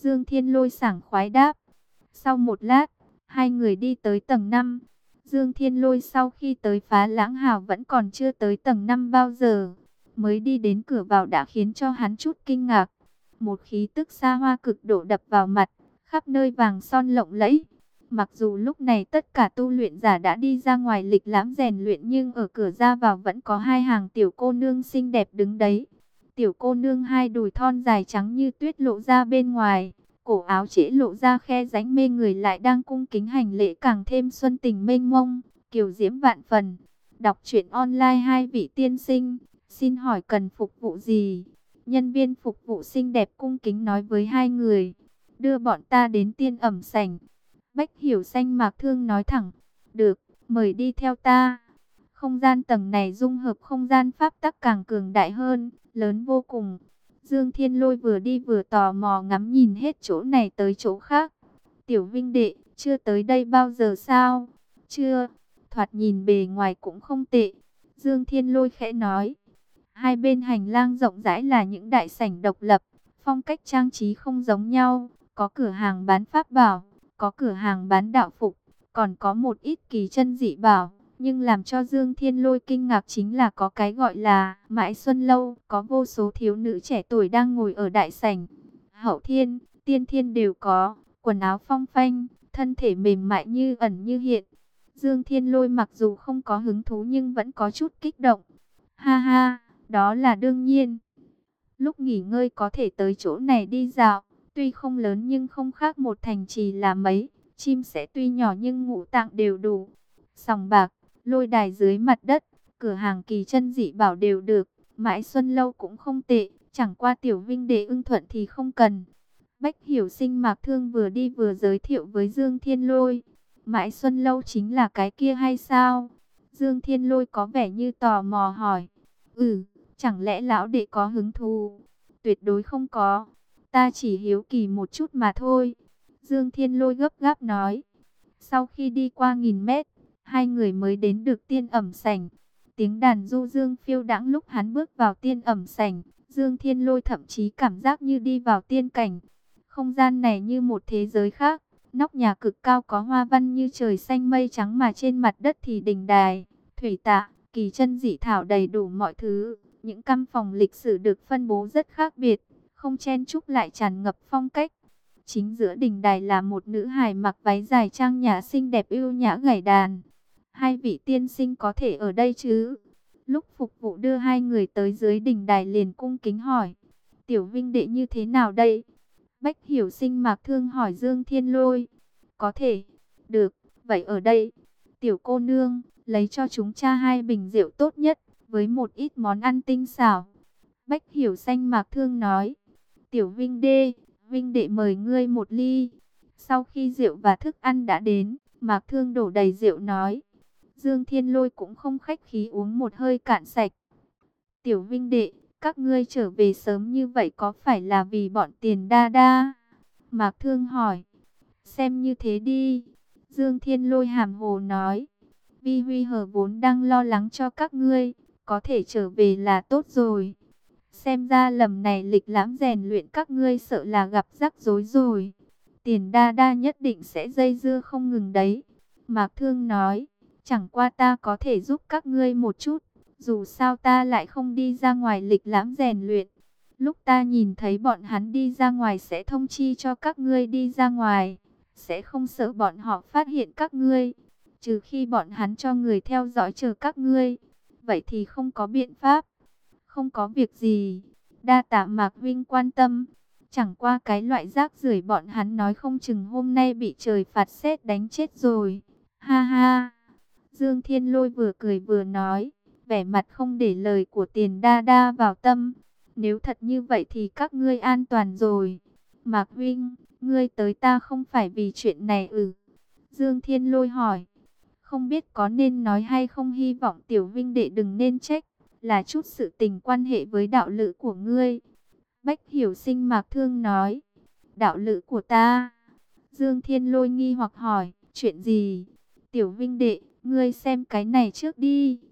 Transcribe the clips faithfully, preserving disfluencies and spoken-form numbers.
Dương Thiên Lôi sảng khoái đáp. Sau một lát, hai người đi tới tầng năm. Dương Thiên Lôi sau khi tới Phá Lãng Hào vẫn còn chưa tới tầng năm bao giờ. Mới đi đến cửa vào đã khiến cho hắn chút kinh ngạc. Một khí tức xa hoa cực độ đập vào mặt, khắp nơi vàng son lộng lẫy. Mặc dù lúc này tất cả tu luyện giả đã đi ra ngoài lịch lãm rèn luyện, nhưng ở cửa ra vào vẫn có hai hàng tiểu cô nương xinh đẹp đứng đấy. Tiểu cô nương hai đùi thon dài trắng như tuyết lộ ra bên ngoài, cổ áo trễ lộ ra khe rãnh mê người, lại đang cung kính hành lễ càng thêm xuân tình mênh mông, kiều diễm vạn phần. Đọc truyện online. Hai vị tiên sinh, xin hỏi cần phục vụ gì? Nhân viên phục vụ xinh đẹp cung kính nói với hai người. Đưa bọn ta đến Tiên Ẩm Sảnh. Bách Hiểu Xanh Mạc Thương nói thẳng. Được, mời đi theo ta. Không gian tầng này dung hợp không gian pháp tắc càng cường đại hơn, lớn vô cùng. Dương Thiên Lôi vừa đi vừa tò mò ngắm nhìn hết chỗ này tới chỗ khác. Tiểu Vinh đệ, chưa tới đây bao giờ sao? Chưa, thoạt nhìn bề ngoài cũng không tệ. Dương Thiên Lôi khẽ nói. Hai bên hành lang rộng rãi là những đại sảnh độc lập, phong cách trang trí không giống nhau. Có cửa hàng bán pháp bảo, có cửa hàng bán đạo phục, còn có một ít kỳ chân dị bảo. Nhưng làm cho Dương Thiên Lôi kinh ngạc chính là có cái gọi là Mãi Xuân Lâu, có vô số thiếu nữ trẻ tuổi đang ngồi ở đại sảnh. Hậu thiên, tiên thiên đều có, quần áo phong phanh, thân thể mềm mại như ẩn như hiện. Dương Thiên Lôi mặc dù không có hứng thú nhưng vẫn có chút kích động. Ha ha, đó là đương nhiên. Lúc nghỉ ngơi có thể tới chỗ này đi dạo, tuy không lớn nhưng không khác một thành trì là mấy. Chim sẻ tuy nhỏ nhưng ngũ tạng đều đủ. Sòng bạc, lôi đài dưới mặt đất, cửa hàng kỳ chân dị bảo đều được. Mãi Xuân Lâu cũng không tệ, chẳng qua Tiểu Vinh đệ ưng thuận thì không cần. Bách Hiểu Sinh Mạc Thương vừa đi vừa giới thiệu với Dương Thiên Lôi. Mãi Xuân Lâu chính là cái kia hay sao? Dương Thiên Lôi có vẻ như tò mò hỏi. Ừ, chẳng lẽ lão đệ có hứng thú? Tuyệt đối không có, ta chỉ hiếu kỳ một chút mà thôi. Dương Thiên Lôi gấp gáp nói. Sau khi đi qua nghìn mét, hai người mới đến được Tiên Ẩm Sảnh. Tiếng đàn du dương phiêu đãng lúc hắn bước vào Tiên Ẩm Sảnh. Dương Thiên Lôi thậm chí cảm giác như đi vào tiên cảnh. Không gian này như một thế giới khác. Nóc nhà cực cao có hoa văn như trời xanh mây trắng, mà trên mặt đất thì đình đài, thủy tạ, kỳ chân dị thảo đầy đủ mọi thứ. Những căn phòng lịch sử được phân bố rất khác biệt, không chen chúc lại tràn ngập phong cách. Chính giữa đình đài là một nữ hài mặc váy dài trang nhã xinh đẹp ưu nhã gảy đàn. Hai vị tiên sinh có thể ở đây chứ? Lúc phục vụ đưa hai người tới dưới đình đài liền cung kính hỏi. Tiểu Vinh đệ như thế nào đây? Bách Hiểu Sinh Mạc Thương hỏi Dương Thiên Lôi. Có thể. Được, vậy ở đây. Tiểu cô nương, lấy cho chúng cha hai bình rượu tốt nhất, với một ít món ăn tinh xảo. Bách Hiểu Xanh Mạc Thương nói. Tiểu Vinh đê, Vinh đệ mời ngươi một ly. Sau khi rượu và thức ăn đã đến, Mạc Thương đổ đầy rượu nói. Dương Thiên Lôi cũng không khách khí uống một hơi cạn sạch. Tiểu Vinh đệ, các ngươi trở về sớm như vậy có phải là vì bọn Tiền Đa Đa? Mạc Thương hỏi. Xem như thế đi. Dương Thiên Lôi hàm hồ nói. Vi Huy Hờ vốn đang lo lắng cho các ngươi, có thể trở về là tốt rồi. Xem ra lầm này lịch lãm rèn luyện các ngươi sợ là gặp rắc rối rồi. Tiền Đa Đa nhất định sẽ dây dưa không ngừng đấy. Mạc Thương nói. Chẳng qua ta có thể giúp các ngươi một chút. Dù sao ta lại không đi ra ngoài lịch lãm rèn luyện. Lúc ta nhìn thấy bọn hắn đi ra ngoài sẽ thông chi cho các ngươi đi ra ngoài. Sẽ không sợ bọn họ phát hiện các ngươi. Trừ khi bọn hắn cho người theo dõi chờ các ngươi. Vậy thì không có biện pháp. Không có việc gì. Đa tạ Mạc Vinh quan tâm. Chẳng qua cái loại rác rưởi bọn hắn nói không chừng hôm nay bị trời phạt sét đánh chết rồi. Ha ha. Dương Thiên Lôi vừa cười vừa nói, vẻ mặt không để lời của Tiền Đa Đa vào tâm. Nếu thật như vậy thì các ngươi an toàn rồi. Mạc Vinh, ngươi tới ta không phải vì chuyện này ư? Dương Thiên Lôi hỏi. Không biết có nên nói hay không, hy vọng Tiểu Vinh đệ đừng nên trách. Là chút sự tình quan hệ với đạo lữ của ngươi. Bách Hiểu Sinh Mạc Thương nói. Đạo lữ của ta? Dương Thiên Lôi nghi hoặc hỏi. Chuyện gì? Tiểu Vinh đệ, ngươi xem cái này trước đi.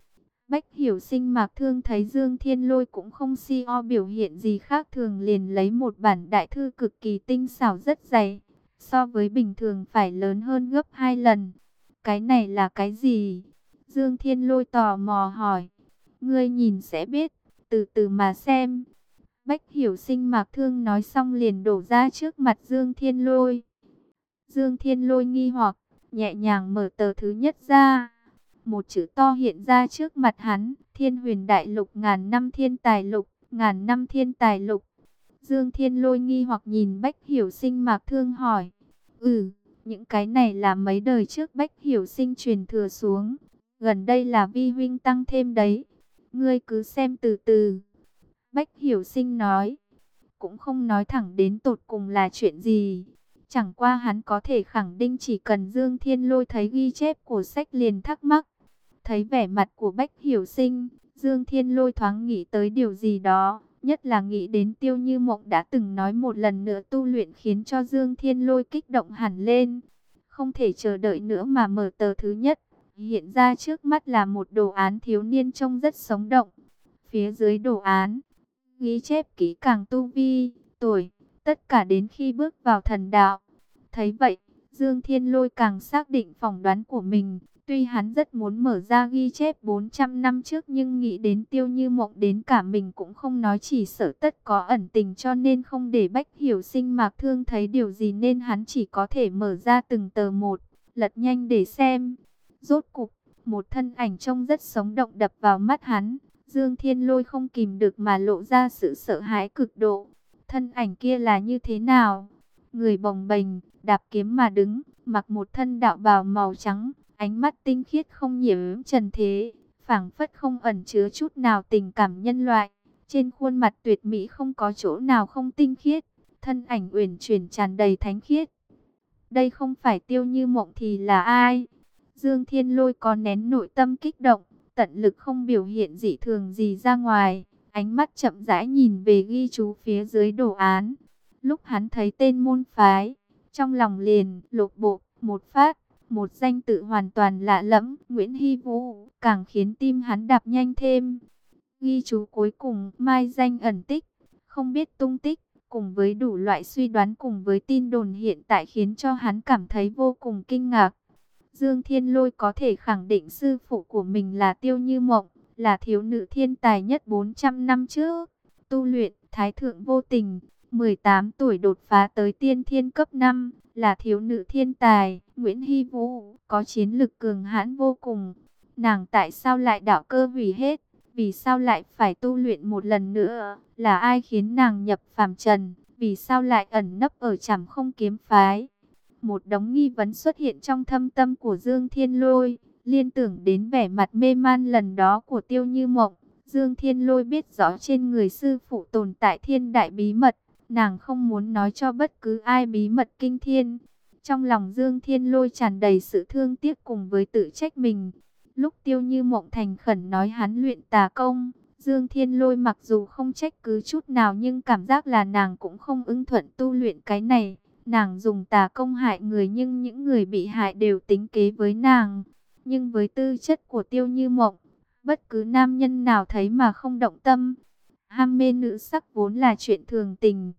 Bách Hiểu Sinh Mạc Thương thấy Dương Thiên Lôi cũng không si o biểu hiện gì khác thường, liền lấy một bản đại thư cực kỳ tinh xảo rất dày, so với bình thường phải lớn hơn gấp hai lần. Cái này là cái gì? Dương Thiên Lôi tò mò hỏi. Ngươi nhìn sẽ biết, từ từ mà xem. Bách Hiểu Sinh Mạc Thương nói xong liền đổ ra trước mặt Dương Thiên Lôi. Dương Thiên Lôi nghi hoặc, nhẹ nhàng mở tờ thứ nhất ra. Một chữ to hiện ra trước mặt hắn, Thiên Huyền Đại Lục ngàn năm thiên tài lục, ngàn năm thiên tài lục. Dương Thiên Lôi nghi hoặc nhìn Bách Hiểu Sinh Mạc Thương hỏi. Ừ, những cái này là mấy đời trước Bách Hiểu Sinh truyền thừa xuống. Gần đây là vi huynh tăng thêm đấy. Ngươi cứ xem từ từ. Bách Hiểu Sinh nói. Cũng không nói thẳng đến tột cùng là chuyện gì. Chẳng qua hắn có thể khẳng định chỉ cần Dương Thiên Lôi thấy ghi chép của sách liền thắc mắc. Thấy vẻ mặt của Bách Hiểu Sinh, Dương Thiên Lôi thoáng nghĩ tới điều gì đó. Nhất là nghĩ đến Tiêu Như Mộng đã từng nói một lần nữa tu luyện, khiến cho Dương Thiên Lôi kích động hẳn lên. Không thể chờ đợi nữa mà mở tờ thứ nhất. Hiện ra trước mắt là một đồ án thiếu niên trông rất sống động. Phía dưới đồ án, ghi chép kỹ càng tu vi, tuổi, tất cả đến khi bước vào thần đạo. Thấy vậy, Dương Thiên Lôi càng xác định phỏng đoán của mình. Tuy hắn rất muốn mở ra ghi chép bốn trăm năm trước, nhưng nghĩ đến Tiêu Như Mộng đến cả mình cũng không nói, chỉ sợ tất có ẩn tình, cho nên không để Bách Hiểu Sinh Mạc Thương thấy điều gì, nên hắn chỉ có thể mở ra từng tờ một, lật nhanh để xem. Rốt cục, một thân ảnh trông rất sống động đập vào mắt hắn. Dương Thiên Lôi không kìm được mà lộ ra sự sợ hãi cực độ. Thân ảnh kia là như thế nào? Người bồng bềnh, đạp kiếm mà đứng, mặc một thân đạo bào màu trắng, ánh mắt tinh khiết không nhiễm trần thế, phảng phất không ẩn chứa chút nào tình cảm nhân loại. Trên khuôn mặt tuyệt mỹ không có chỗ nào không tinh khiết, thân ảnh uyển chuyển tràn đầy thánh khiết. Đây không phải Tiêu Như Mộng thì là ai? Dương Thiên Lôi có nén nội tâm kích động, tận lực không biểu hiện dị thường gì ra ngoài, ánh mắt chậm rãi nhìn về ghi chú phía dưới đồ án. Lúc hắn thấy tên môn phái, trong lòng liền lột bộ một phát, một danh tự hoàn toàn lạ lẫm, Nguyễn Hy Vũ, càng khiến tim hắn đập nhanh thêm. Ghi chú cuối cùng, mai danh ẩn tích, không biết tung tích, cùng với đủ loại suy đoán cùng với tin đồn hiện tại khiến cho hắn cảm thấy vô cùng kinh ngạc. Dương Thiên Lôi có thể khẳng định sư phụ của mình là Tiêu Như Mộng, là thiếu nữ thiên tài nhất bốn trăm năm trước. Tu luyện, thái thượng vô tình, mười tám tuổi đột phá tới tiên thiên cấp năm, là thiếu nữ thiên tài. Nguyễn Hy Vũ, có chiến lực cường hãn vô cùng. Nàng tại sao lại đạo cơ hủy hết? Vì sao lại phải tu luyện một lần nữa? Là ai khiến nàng nhập phàm trần? Vì sao lại ẩn nấp ở Trảm Không kiếm phái? Một đống nghi vấn xuất hiện trong thâm tâm của Dương Thiên Lôi, liên tưởng đến vẻ mặt mê man lần đó của Tiêu Như Mộng. Dương Thiên Lôi biết rõ trên người sư phụ tồn tại thiên đại bí mật, nàng không muốn nói cho bất cứ ai bí mật kinh thiên. Trong lòng Dương Thiên Lôi tràn đầy sự thương tiếc cùng với tự trách mình. Lúc Tiêu Như Mộng thành khẩn nói hắn luyện tà công, Dương Thiên Lôi mặc dù không trách cứ chút nào, nhưng cảm giác là nàng cũng không ưng thuận tu luyện cái này. Nàng dùng tà công hại người, nhưng những người bị hại đều tính kế với nàng. Nhưng với tư chất của Tiêu Như Mộng, bất cứ nam nhân nào thấy mà không động tâm. Ham mê nữ sắc vốn là chuyện thường tình.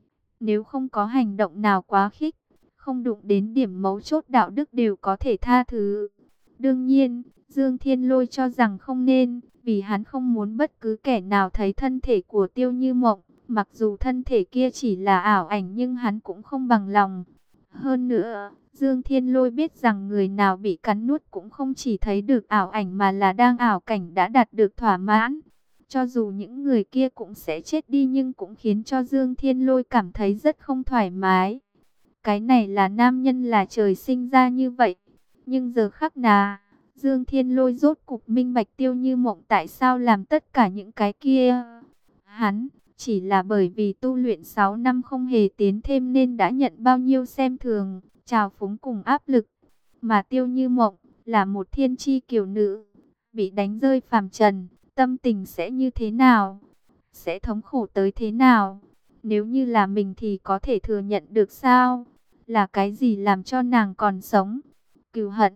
Nếu không có hành động nào quá khích, không đụng đến điểm mấu chốt đạo đức đều có thể tha thứ. Đương nhiên, Dương Thiên Lôi cho rằng không nên, vì hắn không muốn bất cứ kẻ nào thấy thân thể của Tiêu Như Mộng. Mặc dù thân thể kia chỉ là ảo ảnh, nhưng hắn cũng không bằng lòng. Hơn nữa, Dương Thiên Lôi biết rằng người nào bị cắn nuốt cũng không chỉ thấy được ảo ảnh, mà là đang ảo cảnh đã đạt được thỏa mãn. Cho dù những người kia cũng sẽ chết đi, nhưng cũng khiến cho Dương Thiên Lôi cảm thấy rất không thoải mái. Cái này là nam nhân là trời sinh ra như vậy. Nhưng giờ khắc nào, Dương Thiên Lôi rốt cục minh bạch Tiêu Như Mộng tại sao làm tất cả những cái kia. Hắn chỉ là bởi vì tu luyện sáu năm không hề tiến thêm nên đã nhận bao nhiêu xem thường, trào phúng cùng áp lực. Mà Tiêu Như Mộng là một thiên chi kiều nữ, bị đánh rơi phàm trần, tâm tình sẽ như thế nào? Sẽ thống khổ tới thế nào? Nếu như là mình thì có thể thừa nhận được sao? Là cái gì làm cho nàng còn sống? Cừu hận,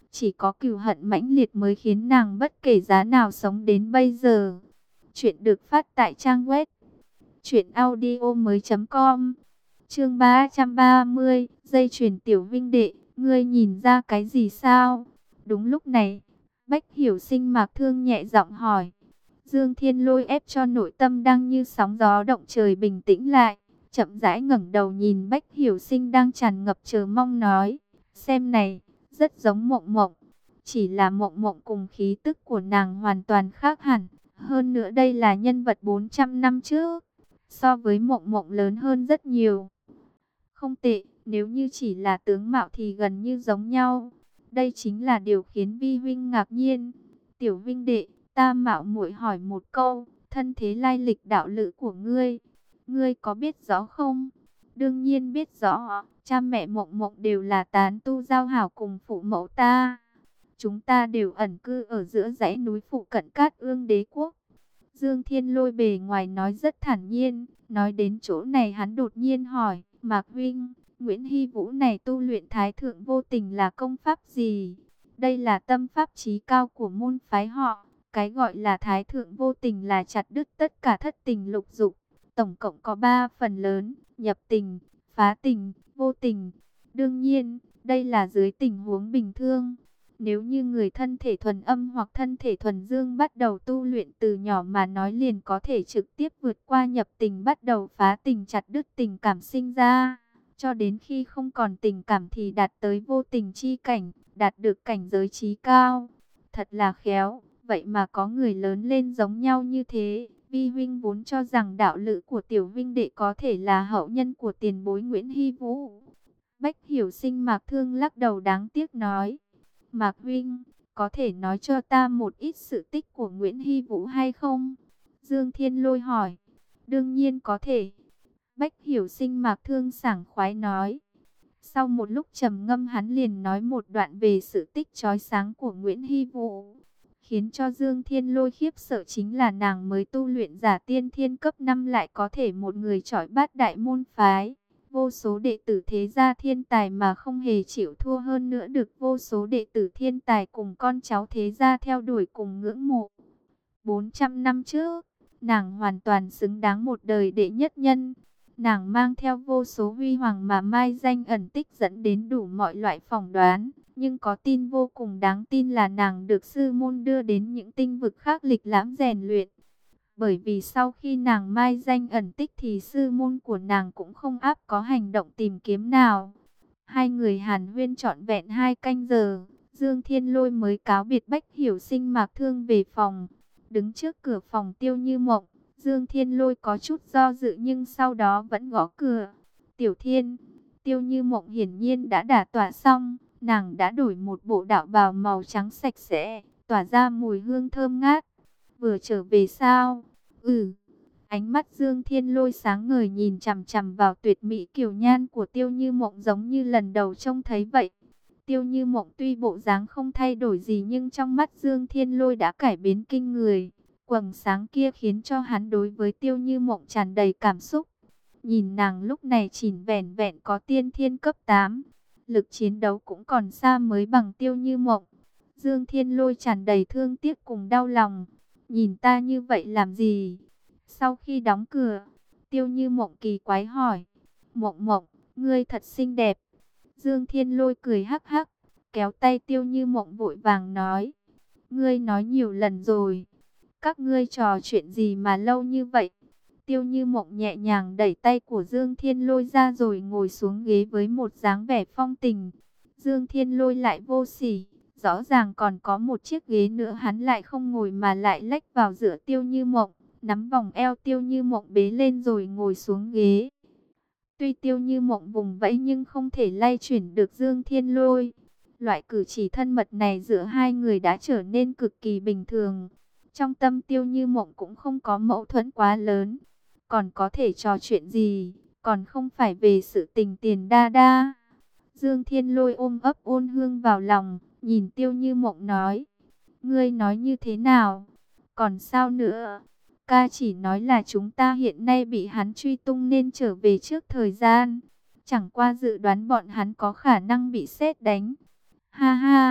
Chỉ có cừu hận mãnh liệt mới khiến nàng bất kể giá nào sống đến bây giờ. Chuyện được phát tại trang web truyện audio mới chấm com. Chương ba trăm ba mươi, dây chuyền Tiểu Vinh đệ, ngươi nhìn ra cái gì sao? Đúng lúc này, Bách Hiểu Sinh Mạc Thương nhẹ giọng hỏi. Dương Thiên Lôi ép cho nội tâm đang như sóng gió động trời bình tĩnh lại, chậm rãi ngẩng đầu nhìn Bách Hiểu Sinh đang tràn ngập chờ mong nói, xem này, rất giống Mộng Mộng, chỉ là Mộng Mộng cùng khí tức của nàng hoàn toàn khác hẳn, hơn nữa đây là nhân vật bốn trăm năm trước, so với Mộng Mộng lớn hơn rất nhiều. Không tệ, nếu như chỉ là tướng mạo thì gần như giống nhau. Đây chính là điều khiến Vi huynh ngạc nhiên. Tiểu Vinh đệ, ta mạo muội hỏi một câu, thân thế lai lịch đạo lữ của ngươi, ngươi có biết rõ không? Đương nhiên biết rõ, cha mẹ Mộng Mộng đều là tán tu giao hảo cùng phụ mẫu ta. Chúng ta đều ẩn cư ở giữa dãy núi phụ cận Cát Ương Đế quốc. Dương Thiên Lôi bề ngoài nói rất thản nhiên, nói đến chỗ này hắn đột nhiên hỏi, Mạc huynh, Nguyễn Hy Vũ này tu luyện Thái Thượng Vô Tình là công pháp gì? Đây là tâm pháp chí cao của môn phái họ, cái gọi là Thái Thượng Vô Tình là chặt đứt tất cả thất tình lục dục, tổng cộng có ba phần lớn, nhập tình, phá tình, vô tình. Đương nhiên, đây là dưới tình huống bình thường. Nếu như người thân thể thuần âm hoặc thân thể thuần dương bắt đầu tu luyện từ nhỏ mà nói liền có thể trực tiếp vượt qua nhập tình bắt đầu phá tình chặt đứt tình cảm sinh ra. Cho đến khi không còn tình cảm thì đạt tới vô tình chi cảnh, đạt được cảnh giới trí cao. Thật là khéo, vậy mà có người lớn lên giống nhau như thế. Vi huynh vốn cho rằng đạo lữ của Tiểu Vinh đệ có thể là hậu nhân của tiền bối Nguyễn Hy Vũ. Bách Hiểu Sinh Mạc Thương lắc đầu đáng tiếc nói. Mạc huynh, có thể nói cho ta một ít sự tích của Nguyễn Hy Vũ hay không? Dương Thiên Lôi hỏi. Đương nhiên có thể. Bách Hiểu Sinh Mạc Thương sảng khoái nói. Sau một lúc trầm ngâm hắn liền nói một đoạn về sự tích chói sáng của Nguyễn Hy Vũ. Khiến cho Dương Thiên Lôi khiếp sợ chính là nàng mới tu luyện giả tiên thiên cấp năm lại có thể một người chọi bát đại môn phái. Vô số đệ tử thế gia thiên tài mà không hề chịu thua, hơn nữa được vô số đệ tử thiên tài cùng con cháu thế gia theo đuổi cùng ngưỡng mộ. bốn trăm năm trước, nàng hoàn toàn xứng đáng một đời đệ nhất nhân. Nàng mang theo vô số huy hoàng mà mai danh ẩn tích dẫn đến đủ mọi loại phỏng đoán. Nhưng có tin vô cùng đáng tin là nàng được sư môn đưa đến những tinh vực khác lịch lãm rèn luyện. Bởi vì sau khi nàng mai danh ẩn tích thì sư môn của nàng cũng không áp có hành động tìm kiếm nào. Hai người hàn huyên trọn vẹn hai canh giờ, Dương Thiên Lôi mới cáo biệt Bách Hiểu Sinh Mạc Thương về phòng. Đứng trước cửa phòng Tiêu Như Mộng, Dương Thiên Lôi có chút do dự nhưng sau đó vẫn gõ cửa. Tiểu Thiên, Tiêu Như Mộng hiển nhiên đã đả tọa xong, nàng đã đổi một bộ đạo bào màu trắng sạch sẽ, tỏa ra mùi hương thơm ngát. Vừa trở về sao? Ừ. Ánh mắt Dương Thiên Lôi sáng ngời nhìn chằm chằm vào tuyệt mỹ kiều nhan của Tiêu Như Mộng giống như lần đầu trông thấy vậy. Tiêu Như Mộng tuy bộ dáng không thay đổi gì nhưng trong mắt Dương Thiên Lôi đã cải biến kinh người. Quầng sáng kia khiến cho hắn đối với Tiêu Như Mộng tràn đầy cảm xúc. Nhìn nàng lúc này chỉ vẻn vẹn có tiên thiên cấp tám, lực chiến đấu cũng còn xa mới bằng Tiêu Như Mộng. Dương Thiên Lôi tràn đầy thương tiếc cùng đau lòng. Nhìn ta như vậy làm gì? Sau khi đóng cửa, Tiêu Như Mộng kỳ quái hỏi. Mộng Mộng, ngươi thật xinh đẹp. Dương Thiên Lôi cười hắc hắc, kéo tay Tiêu Như Mộng vội vàng nói. Ngươi nói nhiều lần rồi. Các ngươi trò chuyện gì mà lâu như vậy? Tiêu Như Mộng nhẹ nhàng đẩy tay của Dương Thiên Lôi ra rồi ngồi xuống ghế với một dáng vẻ phong tình. Dương Thiên Lôi lại vô sỉ. Rõ ràng còn có một chiếc ghế nữa hắn lại không ngồi mà lại lách vào giữa Tiêu Như Mộng, nắm vòng eo Tiêu Như Mộng bế lên rồi ngồi xuống ghế. Tuy Tiêu Như Mộng vùng vẫy nhưng không thể lay chuyển được Dương Thiên Lôi. Loại cử chỉ thân mật này giữa hai người đã trở nên cực kỳ bình thường. Trong tâm Tiêu Như Mộng cũng không có mâu thuẫn quá lớn. Còn có thể trò chuyện gì, còn không phải về sự tình tiền đa đa. Dương Thiên Lôi ôm ấp ôn hương vào lòng, nhìn Tiêu Như Mộng nói. Ngươi nói như thế nào? Còn sao nữa? Ca chỉ nói là chúng ta hiện nay bị hắn truy tung nên trở về trước thời gian. Chẳng qua dự đoán bọn hắn có khả năng bị sét đánh. Ha ha,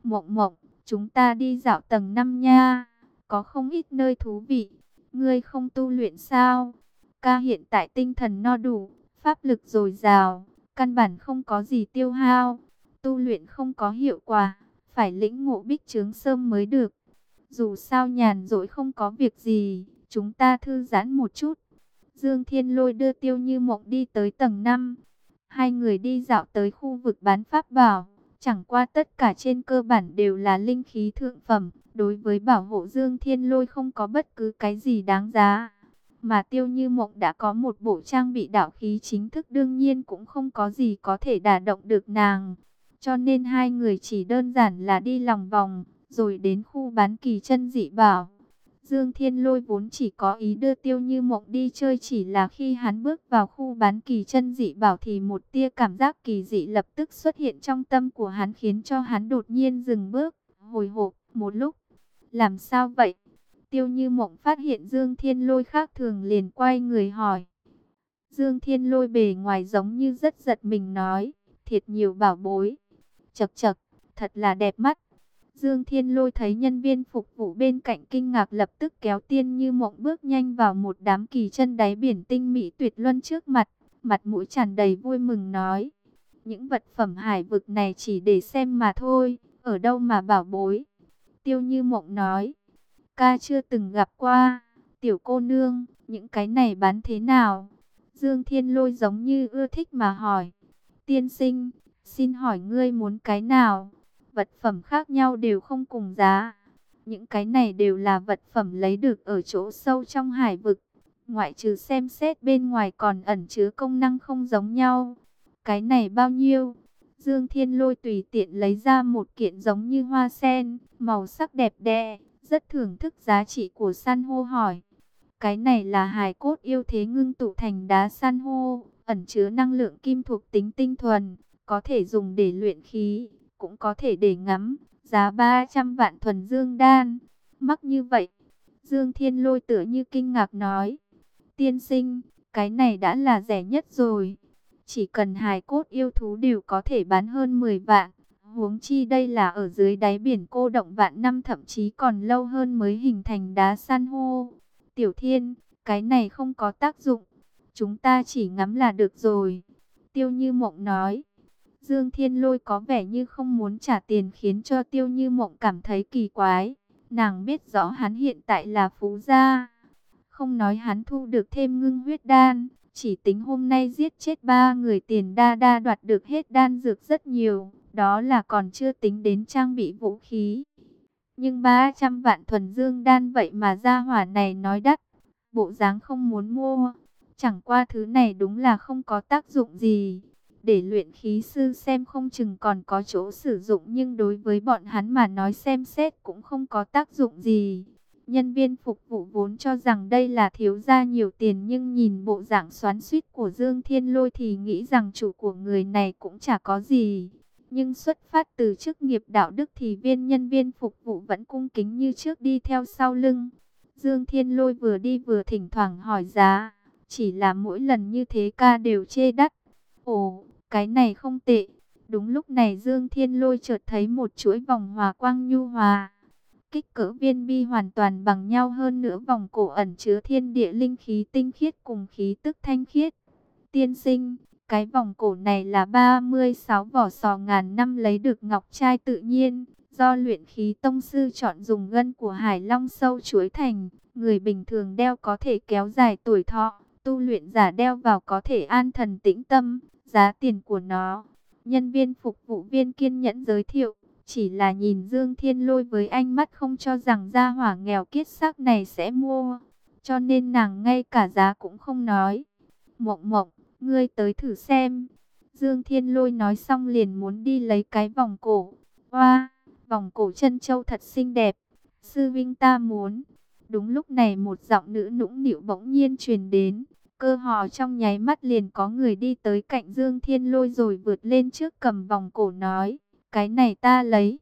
Mộng Mộng, chúng ta đi dạo tầng năm nha, có không ít nơi thú vị. Ngươi không tu luyện sao? Ca hiện tại tinh thần no đủ, pháp lực dồi dào, căn bản không có gì tiêu hao. Tu luyện không có hiệu quả, phải lĩnh ngộ bích chướng sơm mới được. Dù sao nhàn rỗi không có việc gì, chúng ta thư giãn một chút. Dương Thiên Lôi đưa Tiêu Như Mộng đi tới tầng năm. Hai người đi dạo tới khu vực bán pháp bảo. Chẳng qua tất cả trên cơ bản đều là linh khí thượng phẩm. Đối với bảo hộ Dương Thiên Lôi không có bất cứ cái gì đáng giá. Mà Tiêu Như Mộng đã có một bộ trang bị đạo khí chính thức, đương nhiên cũng không có gì có thể đả động được nàng. Cho nên hai người chỉ đơn giản là đi lòng vòng, rồi đến khu bán kỳ chân dị bảo. Dương Thiên Lôi vốn chỉ có ý đưa Tiêu Như Mộng đi chơi, chỉ là khi hắn bước vào khu bán kỳ chân dị bảo thì một tia cảm giác kỳ dị lập tức xuất hiện trong tâm của hắn, khiến cho hắn đột nhiên dừng bước, hồi hộp một lúc. Làm sao vậy? Tiêu Như Mộng phát hiện Dương Thiên Lôi khác thường liền quay người hỏi. Dương Thiên Lôi bề ngoài giống như rất giật mình nói, thiệt nhiều bảo bối. Chậc chậc, thật là đẹp mắt. Dương Thiên Lôi thấy nhân viên phục vụ bên cạnh kinh ngạc, lập tức kéo Tiên Như Mộng bước nhanh vào một đám kỳ chân đáy biển tinh mỹ tuyệt luân trước mặt, mặt mũi tràn đầy vui mừng nói: những vật phẩm hải vực này chỉ để xem mà thôi, ở đâu mà bảo bối. Tiêu Như Mộng nói: ca chưa từng gặp qua. Tiểu cô nương, những cái này bán thế nào? Dương Thiên Lôi giống như ưa thích mà hỏi. Tiên sinh, xin hỏi ngươi muốn cái nào? Vật phẩm khác nhau đều không cùng giá. Những cái này đều là vật phẩm lấy được ở chỗ sâu trong hải vực. Ngoại trừ xem xét bên ngoài còn ẩn chứa công năng không giống nhau. Cái này bao nhiêu? Dương Thiên Lôi tùy tiện lấy ra một kiện giống như hoa sen, màu sắc đẹp đẽ, rất thưởng thức giá trị của san hô hỏi. Cái này là hài cốt yêu thế ngưng tụ thành đá san hô, ẩn chứa năng lượng kim thuộc tính tinh thuần, có thể dùng để luyện khí, cũng có thể để ngắm, giá ba trăm vạn thuần dương đan. Mắc như vậy? Dương Thiên Lôi tựa như kinh ngạc nói. Tiên sinh, cái này đã là rẻ nhất rồi. Chỉ cần hài cốt yêu thú đều có thể bán hơn mười vạn. Huống chi đây là ở dưới đáy biển cô động vạn năm, thậm chí còn lâu hơn mới hình thành đá san hô. Tiểu Thiên, cái này không có tác dụng. Chúng ta chỉ ngắm là được rồi. Tiêu Như Mộng nói. Dương Thiên Lôi có vẻ như không muốn trả tiền, khiến cho Tiêu Như Mộng cảm thấy kỳ quái. Nàng biết rõ hắn hiện tại là phú gia. Không nói hắn thu được thêm ngưng huyết đan, chỉ tính hôm nay giết chết ba người, tiền đa đa đoạt được hết đan dược rất nhiều. Đó là còn chưa tính đến trang bị vũ khí. Nhưng ba trăm vạn thuần dương đan vậy mà gia hỏa này nói đắt. Bộ dáng không muốn mua. Chẳng qua thứ này đúng là không có tác dụng gì. Để luyện khí sư xem không chừng còn có chỗ sử dụng, nhưng đối với bọn hắn mà nói xem xét cũng không có tác dụng gì. Nhân viên phục vụ vốn cho rằng đây là thiếu gia nhiều tiền, nhưng nhìn bộ dạng xoắn xuýt của Dương Thiên Lôi thì nghĩ rằng chủ của người này cũng chả có gì. Nhưng xuất phát từ chức nghiệp đạo đức thì viên nhân viên phục vụ vẫn cung kính như trước đi theo sau lưng. Dương Thiên Lôi vừa đi vừa thỉnh thoảng hỏi giá, chỉ là mỗi lần như thế ca đều chê đắt. Ồ, cái này không tệ. Đúng lúc này Dương Thiên Lôi chợt thấy một chuỗi vòng hòa quang nhu hòa. Kích cỡ viên bi hoàn toàn bằng nhau, hơn nữa vòng cổ ẩn chứa thiên địa linh khí tinh khiết cùng khí tức thanh khiết. Tiên sinh, cái vòng cổ này là ba mươi sáu vỏ sò ngàn năm lấy được ngọc trai tự nhiên, do luyện khí tông sư chọn dùng gân của hải long sâu chuối thành. Người bình thường đeo có thể kéo dài tuổi thọ, tu luyện giả đeo vào có thể an thần tĩnh tâm. Giá tiền của nó, nhân viên phục vụ viên kiên nhẫn giới thiệu. Chỉ là nhìn Dương Thiên Lôi với ánh mắt không cho rằng gia hỏa nghèo kiết xác này sẽ mua, cho nên nàng ngay cả giá cũng không nói. Mộng Mộng, ngươi tới thử xem. Dương Thiên Lôi nói xong liền muốn đi lấy cái vòng cổ. Oa, vòng cổ chân châu thật xinh đẹp, sư vinh ta muốn. Đúng lúc này một giọng nữ nũng nịu bỗng nhiên truyền đến. Cơ hồ trong nháy mắt liền có người đi tới cạnh Dương Thiên Lôi rồi vượt lên trước cầm vòng cổ nói: cái này ta lấy.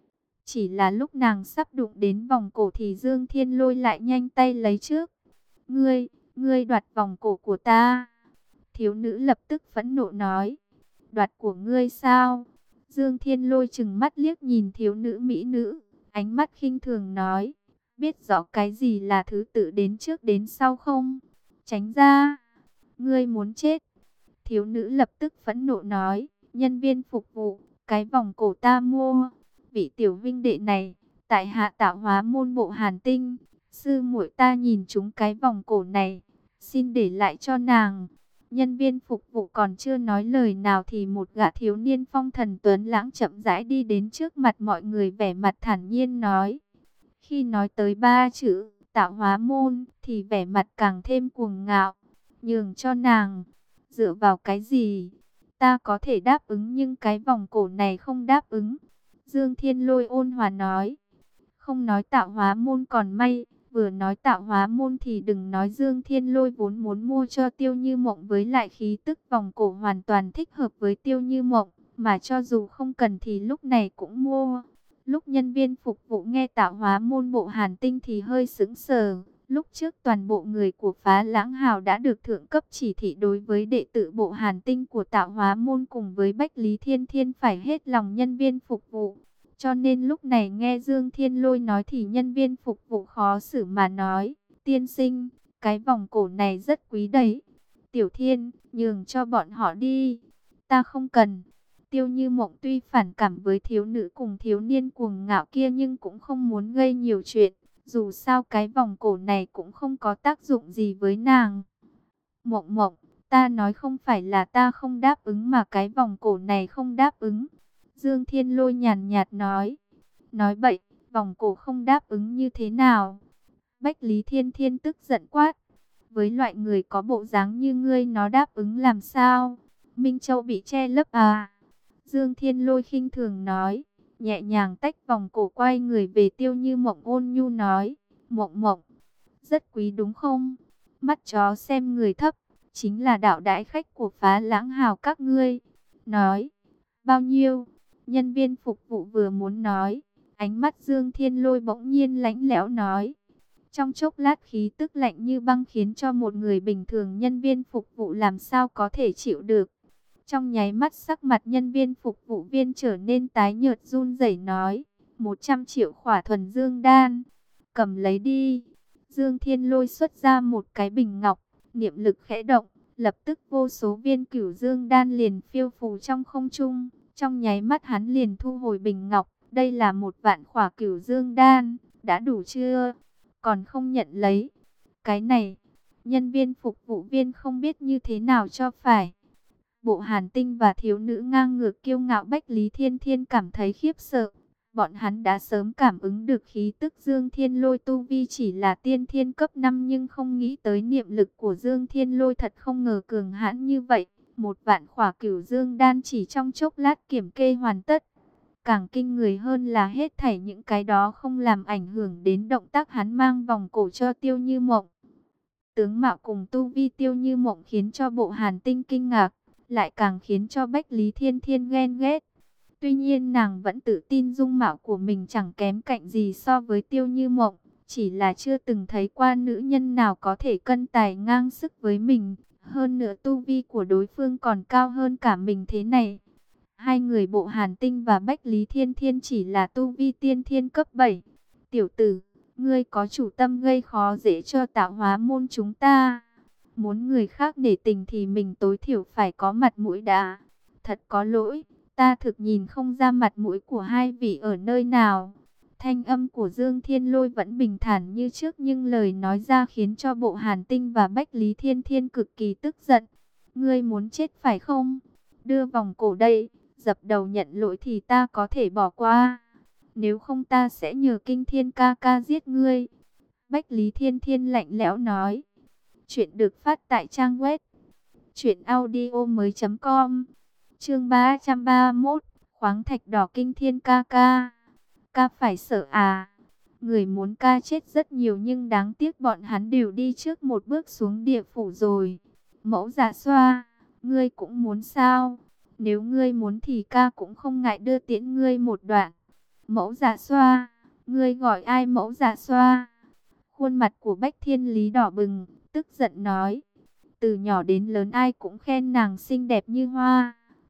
Chỉ là lúc nàng sắp đụng đến vòng cổ thì Dương Thiên Lôi lại nhanh tay lấy trước. Ngươi, ngươi đoạt vòng cổ của ta. Thiếu nữ lập tức phẫn nộ nói. Đoạt của ngươi sao? Dương Thiên Lôi trừng mắt liếc nhìn thiếu nữ mỹ nữ, ánh mắt khinh thường nói, biết rõ cái gì là thứ tự đến trước đến sau không? Tránh ra, ngươi muốn chết. Thiếu nữ lập tức phẫn nộ nói, nhân viên phục vụ, cái vòng cổ ta mua, vị tiểu vinh đệ này, tại hạ Tạo Hóa môn bộ Hàn Tinh, sư muội ta nhìn chúng cái vòng cổ này, xin để lại cho nàng. Nhân viên phục vụ còn chưa nói lời nào thì một gã thiếu niên phong thần tuấn lãng chậm rãi đi đến trước mặt mọi người, vẻ mặt thản nhiên nói. Khi nói tới ba chữ Tạo Hóa môn thì vẻ mặt càng thêm cuồng ngạo. Nhường cho nàng, dựa vào cái gì? Ta có thể đáp ứng nhưng cái vòng cổ này không đáp ứng. Dương Thiên Lôi ôn hòa nói. Không nói Tạo Hóa môn còn may, vừa nói Tạo Hóa môn thì đừng nói. Dương Thiên Lôi vốn muốn mua cho Tiêu Như Mộng, với lại khí tức vòng cổ hoàn toàn thích hợp với Tiêu Như Mộng, mà cho dù không cần thì lúc này cũng mua. Lúc nhân viên phục vụ nghe Tạo Hóa môn bộ Hàn Tinh thì hơi sững sờ. Lúc trước toàn bộ người của Phá Lãng Hào đã được thượng cấp chỉ thị đối với đệ tử bộ Hàn Tinh của Tạo Hóa môn cùng với Bách Lý Thiên Thiên phải hết lòng nhân viên phục vụ. Cho nên lúc này nghe Dương Thiên Lôi nói thì nhân viên phục vụ khó xử mà nói, tiên sinh, cái vòng cổ này rất quý đấy. Tiểu Thiên, nhường cho bọn họ đi. Ta không cần. Tiêu Như Mộng tuy phản cảm với thiếu nữ cùng thiếu niên cuồng ngạo kia nhưng cũng không muốn gây nhiều chuyện. Dù sao cái vòng cổ này cũng không có tác dụng gì với nàng. Mộng Mộng, ta nói không phải là ta không đáp ứng mà cái vòng cổ này không đáp ứng. Dương Thiên Lôi nhàn nhạt nói. Nói bậy, vòng cổ không đáp ứng như thế nào? Bách Lý Thiên Thiên tức giận quát. Với loại người có bộ dáng như ngươi nó đáp ứng làm sao? Minh Châu bị che lấp à? Dương Thiên Lôi khinh thường nói. Nhẹ nhàng tách vòng cổ, quay người về Tiêu Như Mộng ôn nhu nói. Mộng Mộng, rất quý đúng không? Mắt chó xem người thấp, chính là đạo đãi khách của Phá Lãng Hào các ngươi. Nói, bao nhiêu? Nhân viên phục vụ vừa muốn nói, ánh mắt Dương Thiên Lôi bỗng nhiên lạnh lẽo nói. Trong chốc lát khí tức lạnh như băng khiến cho một người bình thường nhân viên phục vụ làm sao có thể chịu được. Trong nháy mắt sắc mặt nhân viên phục vụ viên trở nên tái nhợt, run rẩy nói, một trăm triệu khỏa thuần dương đan, cầm lấy đi. Dương Thiên Lôi xuất ra một cái bình ngọc, niệm lực khẽ động, lập tức vô số viên cửu dương đan liền phiêu phù trong không trung. Trong nháy mắt hắn liền thu hồi bình ngọc, đây là một vạn khỏa cửu dương đan, đã đủ chưa? Còn không nhận lấy. Cái này, nhân viên phục vụ viên không biết như thế nào cho phải. Bộ Hàn Tinh và thiếu nữ ngang ngược kiêu ngạo Bách Lý Thiên Thiên cảm thấy khiếp sợ. Bọn hắn đã sớm cảm ứng được khí tức Dương Thiên Lôi tu vi chỉ là tiên thiên cấp năm, nhưng không nghĩ tới niệm lực của Dương Thiên Lôi thật không ngờ cường hãn như vậy. Một vạn khỏa cửu dương đan chỉ trong chốc lát kiểm kê hoàn tất. Càng kinh người hơn là hết thảy những cái đó không làm ảnh hưởng đến động tác hắn mang vòng cổ cho Tiêu Như Mộng. Tướng mạo cùng tu vi Tiêu Như Mộng khiến cho bộ Hàn Tinh kinh ngạc, lại càng khiến cho Bách Lý Thiên Thiên ghen ghét. Tuy nhiên nàng vẫn tự tin dung mạo của mình chẳng kém cạnh gì so với Tiêu Như Mộng, chỉ là chưa từng thấy qua nữ nhân nào có thể cân tài ngang sức với mình, hơn nữa tu vi của đối phương còn cao hơn cả mình thế này. Hai người bộ Hàn Tinh và Bách Lý Thiên Thiên chỉ là tu vi tiên thiên cấp bảy. Tiểu tử, ngươi có chủ tâm gây khó dễ cho Tạo Hóa môn chúng ta. Muốn người khác để tình thì mình tối thiểu phải có mặt mũi đã. Thật có lỗi, ta thực nhìn không ra mặt mũi của hai vị ở nơi nào. Thanh âm của Dương Thiên Lôi vẫn bình thản như trước, nhưng lời nói ra khiến cho bộ Hàn Tinh và Bách Lý Thiên Thiên cực kỳ tức giận. Ngươi muốn chết phải không? Đưa vòng cổ đây, dập đầu nhận lỗi thì ta có thể bỏ qua. Nếu không ta sẽ nhờ Kinh Thiên ca ca giết ngươi. Bách Lý Thiên Thiên lạnh lẽo nói. Chuyện được phát tại trang web truyện audio mới chấm com. Chương ba trăm ba mươi mốt, khoáng thạch đỏ. Kinh Thiên ca ca. Ca phải sợ à? Người muốn ca chết rất nhiều nhưng đáng tiếc bọn hắn đều đi trước một bước xuống địa phủ rồi. Mẫu Dạ Xoa, ngươi cũng muốn sao? Nếu ngươi muốn thì ca cũng không ngại đưa tiễn ngươi một đoạn. Mẫu Dạ Xoa, ngươi gọi ai Mẫu Dạ Xoa? Khuôn mặt của Bách Thiên Lý đỏ bừng, tức giận nói. Từ nhỏ đến lớn ai cũng khen nàng xinh đẹp như hoa.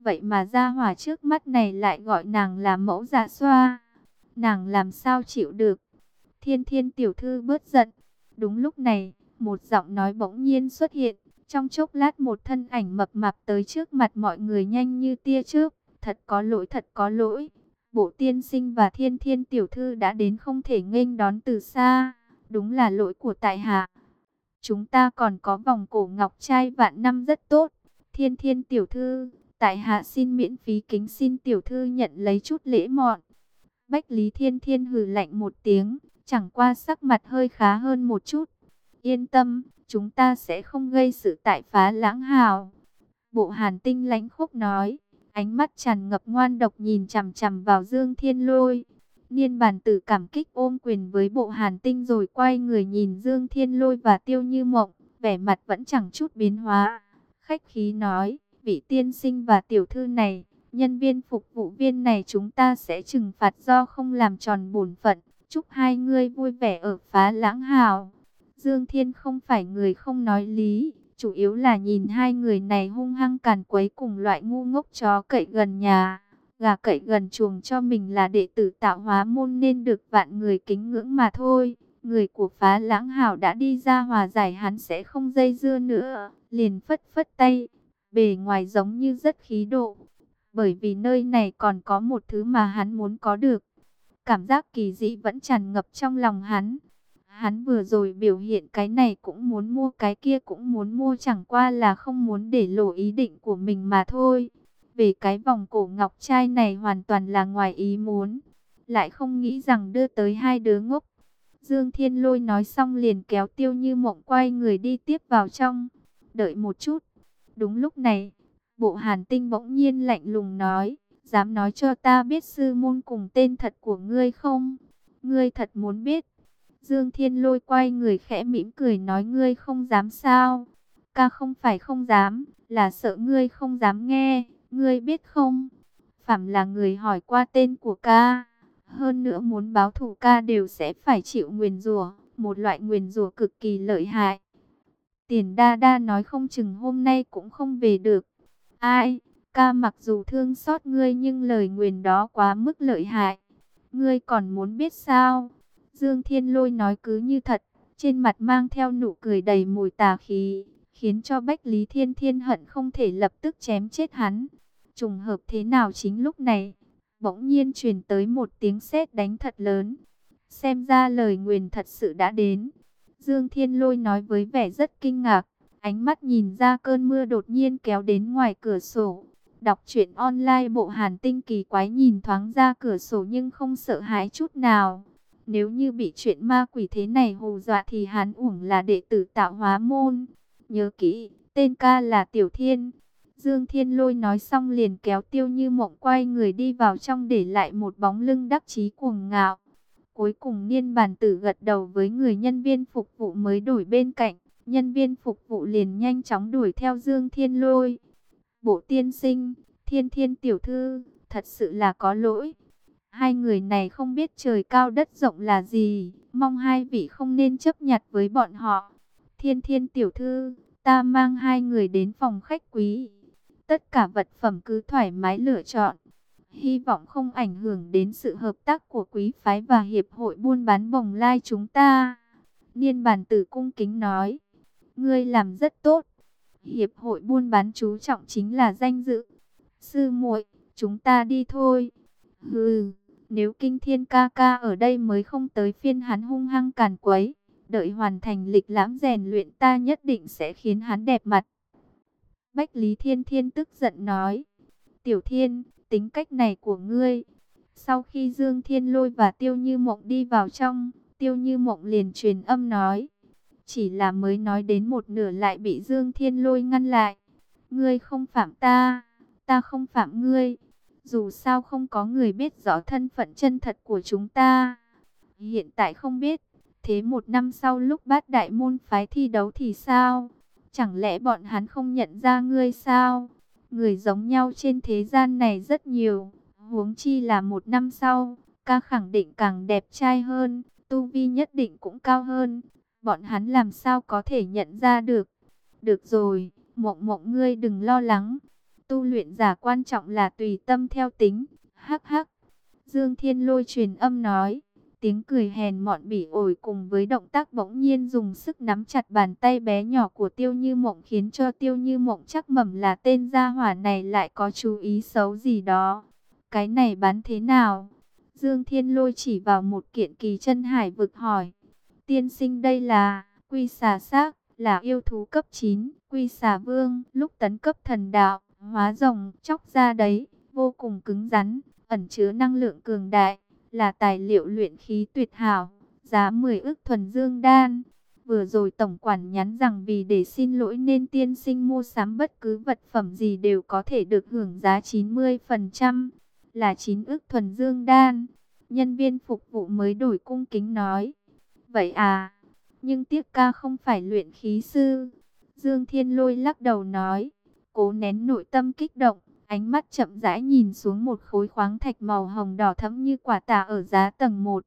Vậy mà gia hỏa trước mắt này lại gọi nàng là mẫu dạ xoa. Nàng làm sao chịu được? Thiên Thiên tiểu thư bớt giận. Đúng lúc này, một giọng nói bỗng nhiên xuất hiện. Trong chốc lát một thân ảnh mập mạp tới trước mặt mọi người nhanh như tia chớp. Thật có lỗi, thật có lỗi. Bộ tiên sinh và Thiên Thiên tiểu thư đã đến không thể nghênh đón từ xa. Đúng là lỗi của tại hạ. Chúng ta còn có vòng cổ ngọc trai vạn năm rất tốt. Thiên Thiên tiểu thư, tại hạ xin miễn phí kính xin tiểu thư nhận lấy chút lễ mọn. Bách Lý Thiên Thiên hừ lạnh một tiếng, chẳng qua sắc mặt hơi khá hơn một chút. Yên tâm, chúng ta sẽ không gây sự tại Phá Lãng Hào. Bộ Hàn Tinh lãnh khốc nói, ánh mắt tràn ngập ngoan độc nhìn chằm chằm vào Dương Thiên Lôi. Niên Bàn Tử cảm kích ôm quyền với Bộ Hàn Tinh rồi quay người nhìn Dương Thiên Lôi và Tiêu Như Mộng, vẻ mặt vẫn chẳng chút biến hóa. Khách khí nói, vị tiên sinh và tiểu thư này, nhân viên phục vụ viên này chúng ta sẽ trừng phạt do không làm tròn bổn phận. Chúc hai người vui vẻ ở Phá Lãng Hào. Dương Thiên không phải người không nói lý, chủ yếu là nhìn hai người này hung hăng càn quấy cùng loại ngu ngốc chó cậy gần nhà, gà cậy gần chuồng cho mình là đệ tử Tạo Hóa môn nên được vạn người kính ngưỡng mà thôi. Người của Phá Lãng Hào đã đi ra hòa giải, hắn sẽ không dây dưa nữa, liền phất phất tay, bề ngoài giống như rất khí độ, bởi vì nơi này còn có một thứ mà hắn muốn có được. Cảm giác kỳ dị vẫn tràn ngập trong lòng hắn. Hắn vừa rồi biểu hiện cái này cũng muốn mua, cái kia cũng muốn mua, chẳng qua là không muốn để lộ ý định của mình mà thôi. Về cái vòng cổ ngọc trai này hoàn toàn là ngoài ý muốn, lại không nghĩ rằng đưa tới hai đứa ngốc. Dương Thiên Lôi nói xong liền kéo Tiêu Như Mộng quay người đi tiếp vào trong. Đợi một chút. Đúng lúc này, Bộ Hàn Tinh bỗng nhiên lạnh lùng nói, dám nói cho ta biết sư môn cùng tên thật của ngươi không? Ngươi thật muốn biết? Dương Thiên Lôi quay người khẽ mỉm cười nói, ngươi không dám sao? Ca không phải không dám, là sợ ngươi không dám nghe, ngươi biết không? Phạm là người hỏi qua tên của ca, hơn nữa muốn báo thù ca đều sẽ phải chịu nguyền rủa, một loại nguyền rủa cực kỳ lợi hại. Tiền Đa Đa nói không chừng hôm nay cũng không về được. Ai, ca mặc dù thương xót ngươi nhưng lời nguyền đó quá mức lợi hại. Ngươi còn muốn biết sao? Dương Thiên Lôi nói cứ như thật, trên mặt mang theo nụ cười đầy mùi tà khí, khiến cho Bách Lý Thiên Thiên hận không thể lập tức chém chết hắn. Trùng hợp thế nào chính lúc này, bỗng nhiên truyền tới một tiếng sét đánh thật lớn. Xem ra lời nguyền thật sự đã đến. Dương Thiên Lôi nói với vẻ rất kinh ngạc, ánh mắt nhìn ra cơn mưa đột nhiên kéo đến ngoài cửa sổ. Đọc truyện online Bộ Hàn Tinh kỳ quái nhìn thoáng ra cửa sổ nhưng không sợ hãi chút nào. Nếu như bị chuyện ma quỷ thế này hù dọa thì hắn uổng là đệ tử Tạo Hóa môn. Nhớ kỹ, tên ca là Tiểu Thiên. Dương Thiên Lôi nói xong liền kéo Tiêu Như Mộng quay người đi vào trong, để lại một bóng lưng đắc chí cuồng ngạo. Cuối cùng Niên Bàn Tử gật đầu với người nhân viên phục vụ mới đổi bên cạnh. Nhân viên phục vụ liền nhanh chóng đuổi theo Dương Thiên Lôi. Bộ tiên sinh, Thiên Thiên tiểu thư, thật sự là có lỗi. Hai người này không biết trời cao đất rộng là gì, mong hai vị không nên chấp nhặt với bọn họ. Thiên Thiên tiểu thư, ta mang hai người đến phòng khách quý. Tất cả vật phẩm cứ thoải mái lựa chọn. Hy vọng không ảnh hưởng đến sự hợp tác của quý phái và hiệp hội buôn bán bồng lai chúng ta. Niên Bàn Tử cung kính nói, ngươi làm rất tốt. Hiệp hội buôn bán chú trọng chính là danh dự. Sư muội, chúng ta đi thôi. Hừ, nếu Kinh Thiên ca ca ở đây mới không tới phiên hắn hung hăng càn quấy. Đợi hoàn thành lịch lãm rèn luyện ta nhất định sẽ khiến hắn đẹp mặt. Bách Lý Thiên Thiên tức giận nói, Tiểu Thiên, tính cách này của ngươi. Sau khi Dương Thiên Lôi và Tiêu Như Mộng đi vào trong, Tiêu Như Mộng liền truyền âm nói, chỉ là mới nói đến một nửa lại bị Dương Thiên Lôi ngăn lại. Ngươi không phạm ta, ta không phạm ngươi. Dù sao không có người biết rõ thân phận chân thật của chúng ta. Hiện tại không biết, thế một năm sau lúc Bát Đại môn phái thi đấu thì sao? Chẳng lẽ bọn hắn không nhận ra ngươi sao? Người giống nhau trên thế gian này rất nhiều, huống chi là một năm sau, ca khẳng định càng đẹp trai hơn, tu vi nhất định cũng cao hơn. Bọn hắn làm sao có thể nhận ra được? Được rồi, Mộng Mộng ngươi đừng lo lắng. tu luyện giả quan trọng là tùy tâm theo tính. Hắc hắc. Dương Thiên Lôi truyền âm nói. Tiếng cười hèn mọn bỉ ổi cùng với động tác bỗng nhiên dùng sức nắm chặt bàn tay bé nhỏ của Tiêu Như Mộng khiến cho Tiêu Như Mộng chắc mẩm là tên gia hỏa này lại có chú ý xấu gì đó. Cái này bán thế nào? Dương Thiên Lôi chỉ vào một kiện kỳ chân hải vực hỏi. Tiên sinh đây là Quy Xà Xác, là yêu thú cấp chín, Quy Xà Vương, lúc tấn cấp thần đạo, hóa rồng, chóc ra đấy, vô cùng cứng rắn, ẩn chứa năng lượng cường đại, là tài liệu luyện khí tuyệt hảo, giá mười ức thuần dương đan. Vừa rồi tổng quản nhắn rằng vì để xin lỗi nên tiên sinh mua sắm bất cứ vật phẩm gì đều có thể được hưởng giá chín mươi phần trăm, là chín ức thuần dương đan. Nhân viên phục vụ mới đổi cung kính nói. Vậy à, nhưng tiếc ca không phải luyện khí sư. Dương Thiên Lôi lắc đầu nói, cố nén nội tâm kích động, ánh mắt chậm rãi nhìn xuống một khối khoáng thạch màu hồng đỏ thẫm như quả táo ở giá tầng một.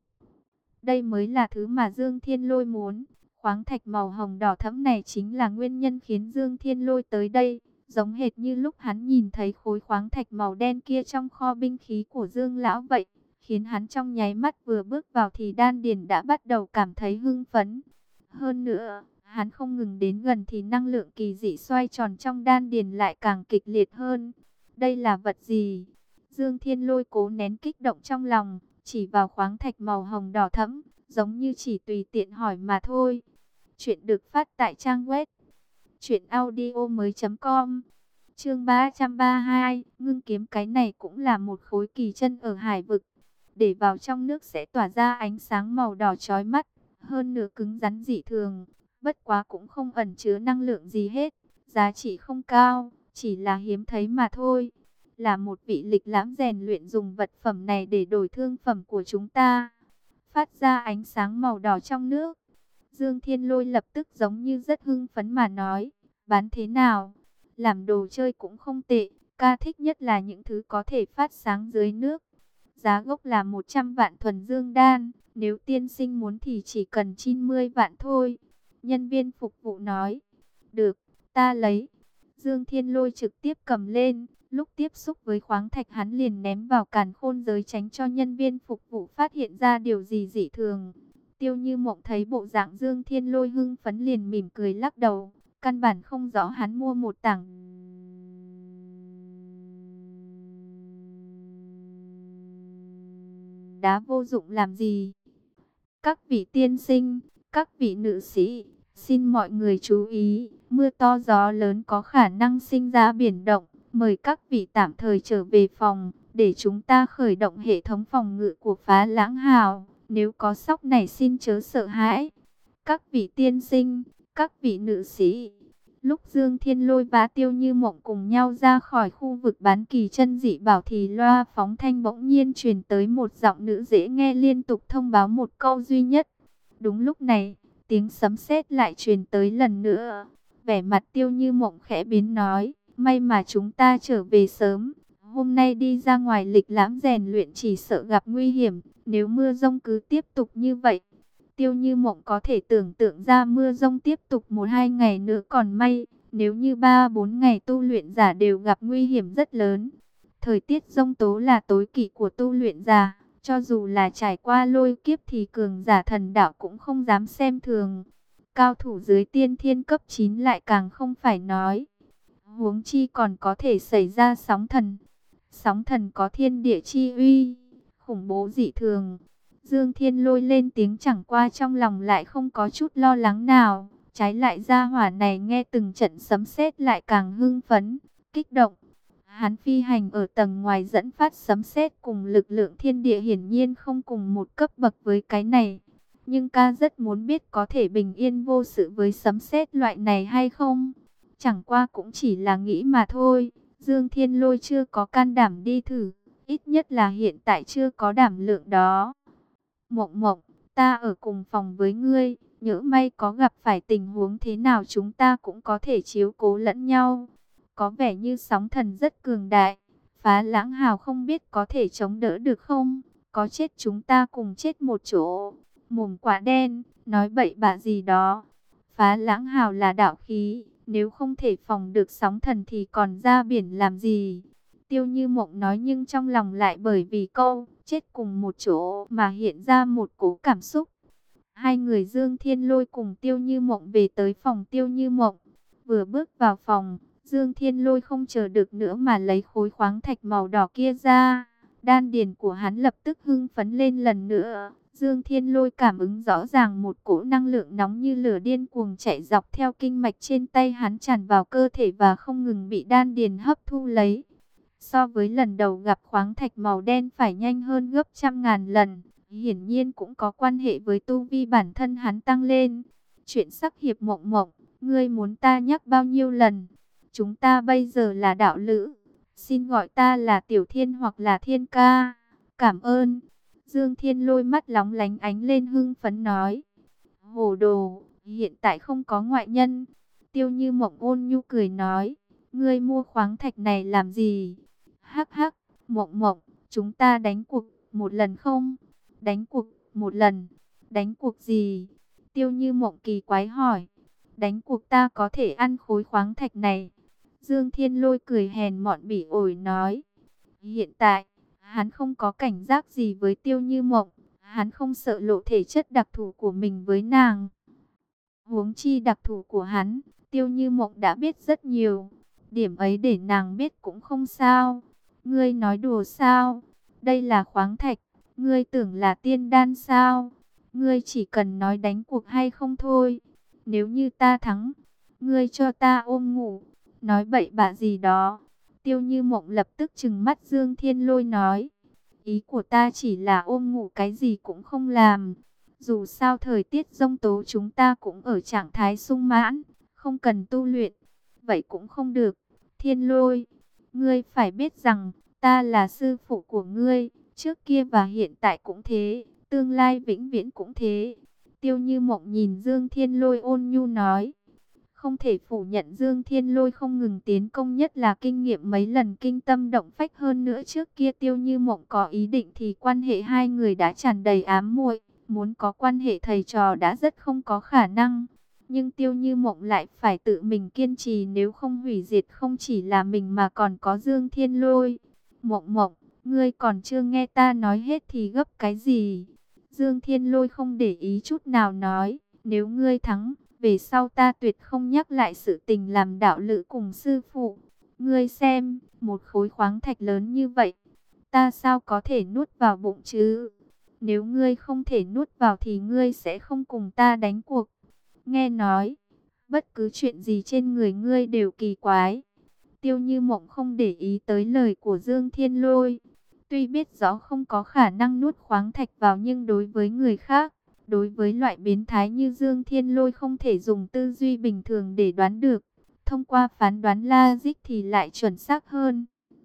Đây mới là thứ mà Dương Thiên Lôi muốn. Khoáng thạch màu hồng đỏ thẫm này chính là nguyên nhân khiến Dương Thiên Lôi tới đây, giống hệt như lúc hắn nhìn thấy khối khoáng thạch màu đen kia trong kho binh khí của Dương lão vậy, khiến hắn trong nháy mắt vừa bước vào thì đan điền đã bắt đầu cảm thấy hưng phấn. Hơn nữa, hắn không ngừng đến gần thì năng lượng kỳ dị xoay tròn trong đan điền lại càng kịch liệt hơn. Đây là vật gì? Dương Thiên Lôi cố nén kích động trong lòng, chỉ vào khoáng thạch màu hồng đỏ thẫm, giống như chỉ tùy tiện hỏi mà thôi. Chuyện được phát tại trang web truyện audio mới chấm com. Chương ba trăm ba mươi hai, ngưng kiếm, cái này cũng là một khối kỳ chân ở hải vực. Để vào trong nước sẽ tỏa ra ánh sáng màu đỏ chói mắt, hơn nữa cứng rắn dị thường, bất quá cũng không ẩn chứa năng lượng gì hết, giá trị không cao, chỉ là hiếm thấy mà thôi. Là một vị lịch lãm rèn luyện dùng vật phẩm này để đổi thương phẩm của chúng ta. Phát ra ánh sáng màu đỏ trong nước. Dương Thiên Lôi lập tức giống như rất hưng phấn mà nói, bán thế nào? Làm đồ chơi cũng không tệ, ca thích nhất là những thứ có thể phát sáng dưới nước. Giá gốc là một trăm vạn thuần dương đan, nếu tiên sinh muốn thì chỉ cần chín mươi vạn thôi. Nhân viên phục vụ nói, được, ta lấy. Dương Thiên Lôi trực tiếp cầm lên, lúc tiếp xúc với khoáng thạch hắn liền ném vào càn khôn giới tránh cho nhân viên phục vụ phát hiện ra điều gì dị thường. Tiêu Như Mộng thấy bộ dạng Dương Thiên Lôi hưng phấn liền mỉm cười lắc đầu, căn bản không rõ hắn mua một tảng đá vô dụng làm gì. Các vị tiên sinh, các vị nữ sĩ, xin mọi người chú ý, mưa to gió lớn có khả năng sinh ra biển động, mời các vị tạm thời trở về phòng, để chúng ta khởi động hệ thống phòng ngự của Phá Lãng Hào, nếu có sóc này xin chớ sợ hãi. Các vị tiên sinh, các vị nữ sĩ. Lúc Dương Thiên Lôi và Tiêu Như Mộng cùng nhau ra khỏi khu vực bán kỳ chân dị bảo thì loa phóng thanh bỗng nhiên truyền tới một giọng nữ dễ nghe liên tục thông báo một câu duy nhất. Đúng lúc này, tiếng sấm sét lại truyền tới lần nữa. Vẻ mặt Tiêu Như Mộng khẽ biến nói, may mà chúng ta trở về sớm. Hôm nay đi ra ngoài lịch lãm rèn luyện chỉ sợ gặp nguy hiểm, nếu mưa rông cứ tiếp tục như vậy. Tiêu Như Mộng có thể tưởng tượng ra mưa rông tiếp tục một hai ngày nữa còn may, nếu như ba bốn ngày tu luyện giả đều gặp nguy hiểm rất lớn. Thời tiết giông tố là tối kỵ của tu luyện giả, cho dù là trải qua lôi kiếp thì cường giả thần đạo cũng không dám xem thường. Cao thủ dưới tiên thiên cấp chín lại càng không phải nói. Huống chi còn có thể xảy ra sóng thần. Sóng thần có thiên địa chi uy, khủng bố dị thường. Dương Thiên Lôi lên tiếng chẳng qua trong lòng lại không có chút lo lắng nào. Trái lại gia hỏa này nghe từng trận sấm sét lại càng hưng phấn, kích động. Hắn phi hành ở tầng ngoài dẫn phát sấm sét cùng lực lượng thiên địa hiển nhiên không cùng một cấp bậc với cái này. Nhưng ca rất muốn biết có thể bình yên vô sự với sấm sét loại này hay không. Chẳng qua cũng chỉ là nghĩ mà thôi. Dương Thiên Lôi chưa có can đảm đi thử, ít nhất là hiện tại chưa có đảm lượng đó. Mộng Mộng, ta ở cùng phòng với ngươi, nhỡ may có gặp phải tình huống thế nào chúng ta cũng có thể chiếu cố lẫn nhau. Có vẻ như sóng thần rất cường đại, Phá Lãng Hào không biết có thể chống đỡ được không, có chết chúng ta cùng chết một chỗ. Mồm quả đen, nói bậy bạ gì đó. Phá Lãng Hào là đạo khí, Nếu không thể phòng được sóng thần thì còn ra biển làm gì? Tiêu Như Mộng nói, nhưng trong lòng lại bởi vì câu chết cùng một chỗ mà hiện ra một cố cảm xúc. Hai người Dương Thiên Lôi cùng Tiêu Như Mộng về tới phòng Tiêu Như Mộng. Vừa bước vào phòng, Dương Thiên Lôi không chờ được nữa mà lấy khối khoáng thạch màu đỏ kia ra. Đan điền của hắn lập tức hưng phấn lên lần nữa. Dương Thiên Lôi cảm ứng rõ ràng một cỗ năng lượng nóng như lửa điên cuồng chạy dọc theo kinh mạch trên tay hắn, tràn vào cơ thể và không ngừng bị đan điền hấp thu lấy. So với lần đầu gặp khoáng thạch màu đen phải nhanh hơn gấp trăm ngàn lần. Hiển nhiên cũng có quan hệ với tu vi bản thân hắn tăng lên. Chuyện sắc hiệp Mộng Mộng, ngươi muốn ta nhắc bao nhiêu lần? Chúng ta bây giờ là đạo lữ. Xin gọi ta là Tiểu Thiên hoặc là Thiên ca. Cảm ơn. Dương Thiên Lôi mắt lóng lánh ánh lên hưng phấn nói. Hồ đồ, hiện tại không có ngoại nhân. Tiêu Như Mộng ôn nhu cười nói. Ngươi mua khoáng thạch này làm gì? Hắc hắc, Mộng Mộng, chúng ta đánh cuộc một lần không? Đánh cuộc một lần? Đánh cuộc gì? Tiêu Như Mộng kỳ quái hỏi. Đánh cuộc ta có thể ăn khối khoáng thạch này. Dương Thiên Lôi cười hèn mọn bỉ ổi nói. Hiện tại, hắn không có cảnh giác gì với Tiêu Như Mộng. Hắn không sợ lộ thể chất đặc thù của mình với nàng. Huống chi đặc thù của hắn, Tiêu Như Mộng đã biết rất nhiều. Điểm ấy để nàng biết cũng không sao. Ngươi nói đùa sao? Đây là khoáng thạch. Ngươi tưởng là tiên đan sao? Ngươi chỉ cần nói đánh cuộc hay không thôi. Nếu như ta thắng, ngươi cho ta ôm ngủ. Nói bậy bạ gì đó. Tiêu Như Mộng lập tức trừng mắt Dương Thiên Lôi nói. Ý của ta chỉ là ôm ngủ, cái gì cũng không làm. Dù sao thời tiết giông tố chúng ta cũng ở trạng thái sung mãn, không cần tu luyện. Vậy cũng không được. Thiên Lôi, ngươi phải biết rằng ta là sư phụ của ngươi, trước kia và hiện tại cũng thế, tương lai vĩnh viễn cũng thế. Tiêu Như Mộng nhìn Dương Thiên Lôi ôn nhu nói. Không thể phủ nhận Dương Thiên Lôi không ngừng tiến công, nhất là kinh nghiệm mấy lần kinh tâm động phách. Hơn nữa trước kia Tiêu Như Mộng có ý định thì quan hệ hai người đã tràn đầy ám muội, muốn có quan hệ thầy trò đã rất không có khả năng. Nhưng Tiêu Như Mộng lại phải tự mình kiên trì, nếu không hủy diệt không chỉ là mình mà còn có Dương Thiên Lôi. Mộng Mộng, ngươi còn chưa nghe ta nói hết thì gấp cái gì? Dương Thiên Lôi không để ý chút nào nói, nếu ngươi thắng, về sau ta tuyệt không nhắc lại sự tình làm đạo lữ cùng sư phụ. Ngươi xem, một khối khoáng thạch lớn như vậy, ta sao có thể nuốt vào bụng chứ? Nếu ngươi không thể nuốt vào thì ngươi sẽ không cùng ta đánh cuộc. Nghe nói, bất cứ chuyện gì trên người ngươi đều kỳ quái. Tiêu Như Mộng không để ý tới lời của Dương Thiên Lôi. Tuy biết rõ không có khả năng nuốt khoáng thạch vào, nhưng đối với người khác, đối với loại biến thái như Dương Thiên Lôi không thể dùng tư duy bình thường để đoán được. Thông qua phán đoán logic thì lại chuẩn xác hơn.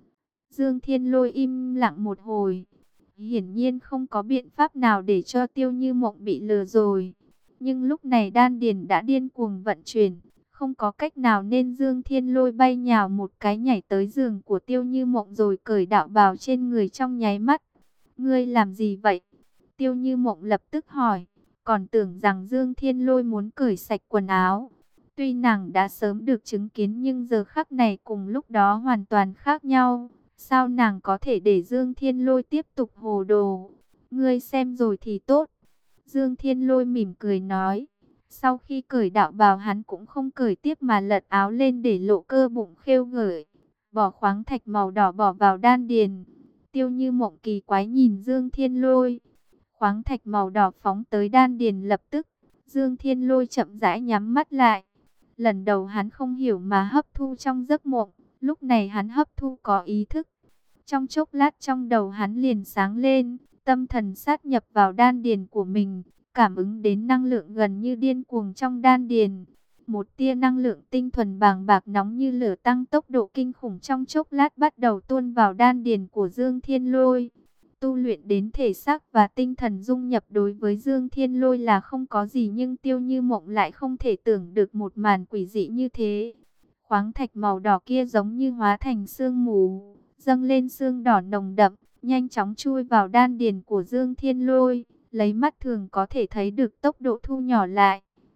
Dương Thiên Lôi im lặng một hồi. Hiển nhiên không có biện pháp nào để cho Tiêu Như Mộng bị lừa rồi. Nhưng lúc này đan điền đã điên cuồng vận chuyển, không có cách nào nên Dương Thiên Lôi bay nhào một cái nhảy tới giường của Tiêu Như Mộng rồi cởi đạo bào trên người trong nháy mắt. Ngươi làm gì vậy? Tiêu Như Mộng lập tức hỏi, còn tưởng rằng Dương Thiên Lôi muốn cởi sạch quần áo. Tuy nàng đã sớm được chứng kiến nhưng giờ khắc này cùng lúc đó hoàn toàn khác nhau. Sao nàng có thể để Dương Thiên Lôi tiếp tục hồ đồ? Ngươi xem rồi thì tốt. Dương Thiên Lôi mỉm cười nói. Sau khi cởi đạo bào hắn cũng không cởi tiếp mà lật áo lên để lộ cơ bụng khêu gợi. Bỏ khoáng thạch màu đỏ bỏ vào đan điền. Tiêu Như Mộng kỳ quái nhìn Dương Thiên Lôi. Khoáng thạch màu đỏ phóng tới đan điền lập tức. Dương Thiên Lôi chậm rãi nhắm mắt lại. Lần đầu hắn không hiểu mà hấp thu trong giấc mộng. Lúc này hắn hấp thu có ý thức. Trong chốc lát trong đầu hắn liền sáng lên. Tâm thần sát nhập vào đan điền của mình. Cảm ứng đến năng lượng gần như điên cuồng trong đan điền. Một tia năng lượng tinh thuần bàng bạc nóng như lửa tăng tốc độ kinh khủng trong chốc lát bắt đầu tuôn vào đan điền của Dương Thiên Lôi. Tu luyện đến thể xác và tinh thần dung nhập đối với Dương Thiên Lôi là không có gì, nhưng Tiêu Như Mộng lại không thể tưởng được một màn quỷ dị như thế. Khoáng thạch màu đỏ kia giống như hóa thành sương mù, dâng lên sương đỏ nồng đậm, nhanh chóng chui vào đan điền của Dương Thiên Lôi, lấy mắt thường có thể thấy được tốc độ thu nhỏ lại.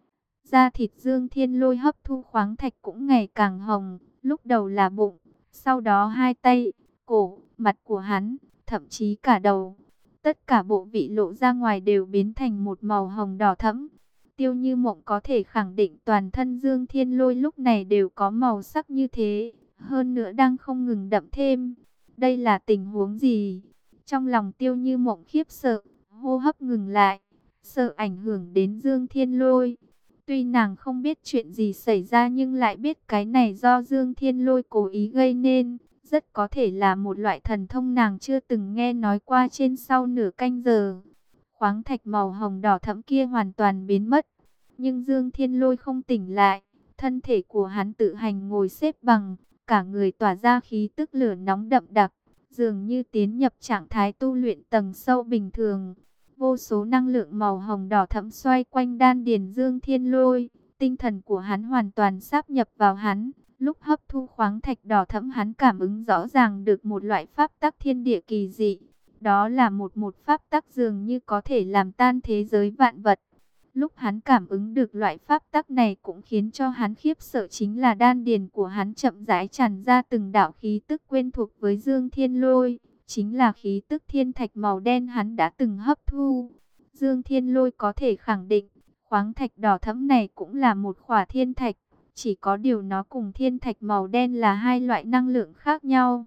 Da thịt Dương Thiên Lôi hấp thu khoáng thạch cũng ngày càng hồng, lúc đầu là bụng, sau đó hai tay, cổ, mặt của hắn, thậm chí cả đầu. Tất cả bộ vị lộ ra ngoài đều biến thành một màu hồng đỏ thẫm. Tiêu Như Mộng có thể khẳng định toàn thân Dương Thiên Lôi lúc này đều có màu sắc như thế, hơn nữa đang không ngừng đậm thêm. Đây là tình huống gì? Trong lòng Tiêu Như Mộng khiếp sợ, hô hấp ngừng lại, sợ ảnh hưởng đến Dương Thiên Lôi. Tuy nàng không biết chuyện gì xảy ra nhưng lại biết cái này do Dương Thiên Lôi cố ý gây nên. Rất có thể là một loại thần thông nàng chưa từng nghe nói qua. Trên sau nửa canh giờ, khoáng thạch màu hồng đỏ thẫm kia hoàn toàn biến mất. Nhưng Dương Thiên Lôi không tỉnh lại. Thân thể của hắn tự hành ngồi xếp bằng, cả người tỏa ra khí tức lửa nóng đậm đặc, dường như tiến nhập trạng thái tu luyện tầng sâu bình thường. Vô số năng lượng màu hồng đỏ thẫm xoay quanh đan điền Dương Thiên Lôi, tinh thần của hắn hoàn toàn sáp nhập vào hắn. Lúc hấp thu khoáng thạch đỏ thẫm, hắn cảm ứng rõ ràng được một loại pháp tắc thiên địa kỳ dị. Đó là một một pháp tắc dường như có thể làm tan thế giới vạn vật. Lúc hắn cảm ứng được loại pháp tắc này cũng khiến cho hắn khiếp sợ, chính là đan điền của hắn chậm rãi tràn ra từng đạo khí tức quen thuộc với Dương Thiên Lôi. Chính là khí tức thiên thạch màu đen hắn đã từng hấp thu. Dương Thiên Lôi có thể khẳng định, khoáng thạch đỏ thẫm này cũng là một khỏa thiên thạch. Chỉ có điều nó cùng thiên thạch màu đen là hai loại năng lượng khác nhau.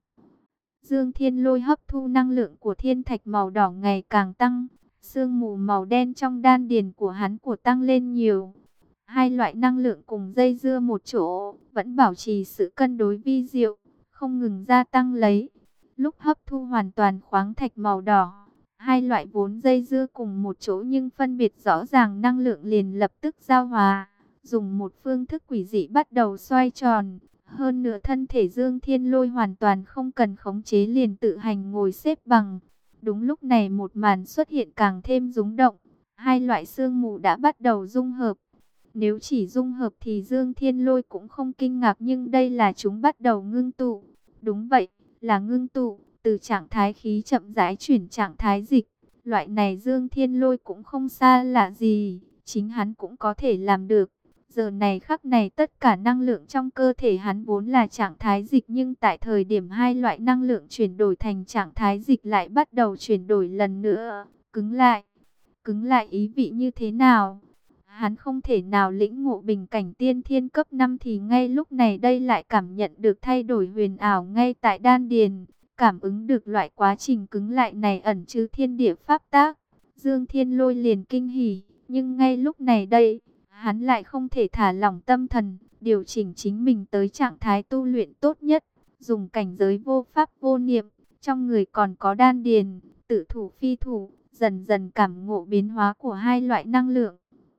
Dương Thiên Lôi hấp thu năng lượng của thiên thạch màu đỏ ngày càng tăng. Sương mù màu đen trong đan điền của hắn của tăng lên nhiều. Hai loại năng lượng cùng dây dưa một chỗ, vẫn bảo trì sự cân đối vi diệu, không ngừng gia tăng lấy. Lúc hấp thu hoàn toàn khoáng thạch màu đỏ, hai loại vốn dây dưa cùng một chỗ nhưng phân biệt rõ ràng năng lượng liền lập tức giao hòa, dùng một phương thức quỷ dị bắt đầu xoay tròn. Hơn nữa thân thể Dương Thiên Lôi hoàn toàn không cần khống chế liền tự hành ngồi xếp bằng. Đúng lúc này một màn xuất hiện càng thêm rúng động, hai loại sương mù đã bắt đầu dung hợp. Nếu chỉ dung hợp thì Dương Thiên Lôi cũng không kinh ngạc, nhưng đây là chúng bắt đầu ngưng tụ. Đúng vậy, là ngưng tụ, từ trạng thái khí chậm rãi chuyển trạng thái dịch. Loại này Dương Thiên Lôi cũng không xa lạ gì, chính hắn cũng có thể làm được. Giờ này khắc này tất cả năng lượng trong cơ thể hắn vốn là trạng thái dịch, nhưng tại thời điểm hai loại năng lượng chuyển đổi thành trạng thái dịch lại bắt đầu chuyển đổi lần nữa, cứng lại. Cứng lại ý vị như thế nào? Hắn không thể nào lĩnh ngộ bình cảnh tiên thiên cấp năm thì ngay lúc này đây lại cảm nhận được thay đổi huyền ảo ngay tại đan điền, cảm ứng được loại quá trình cứng lại này ẩn chứa thiên địa pháp tác. Dương Thiên Lôi liền kinh hỉ, nhưng ngay lúc này đây, hắn lại không thể thả lỏng tâm thần, điều chỉnh chính mình tới trạng thái tu luyện tốt nhất, dùng cảnh giới vô pháp vô niệm, trong người còn có đan điền, tự thủ phi thủ, dần dần cảm ngộ biến hóa của hai loại năng lượng.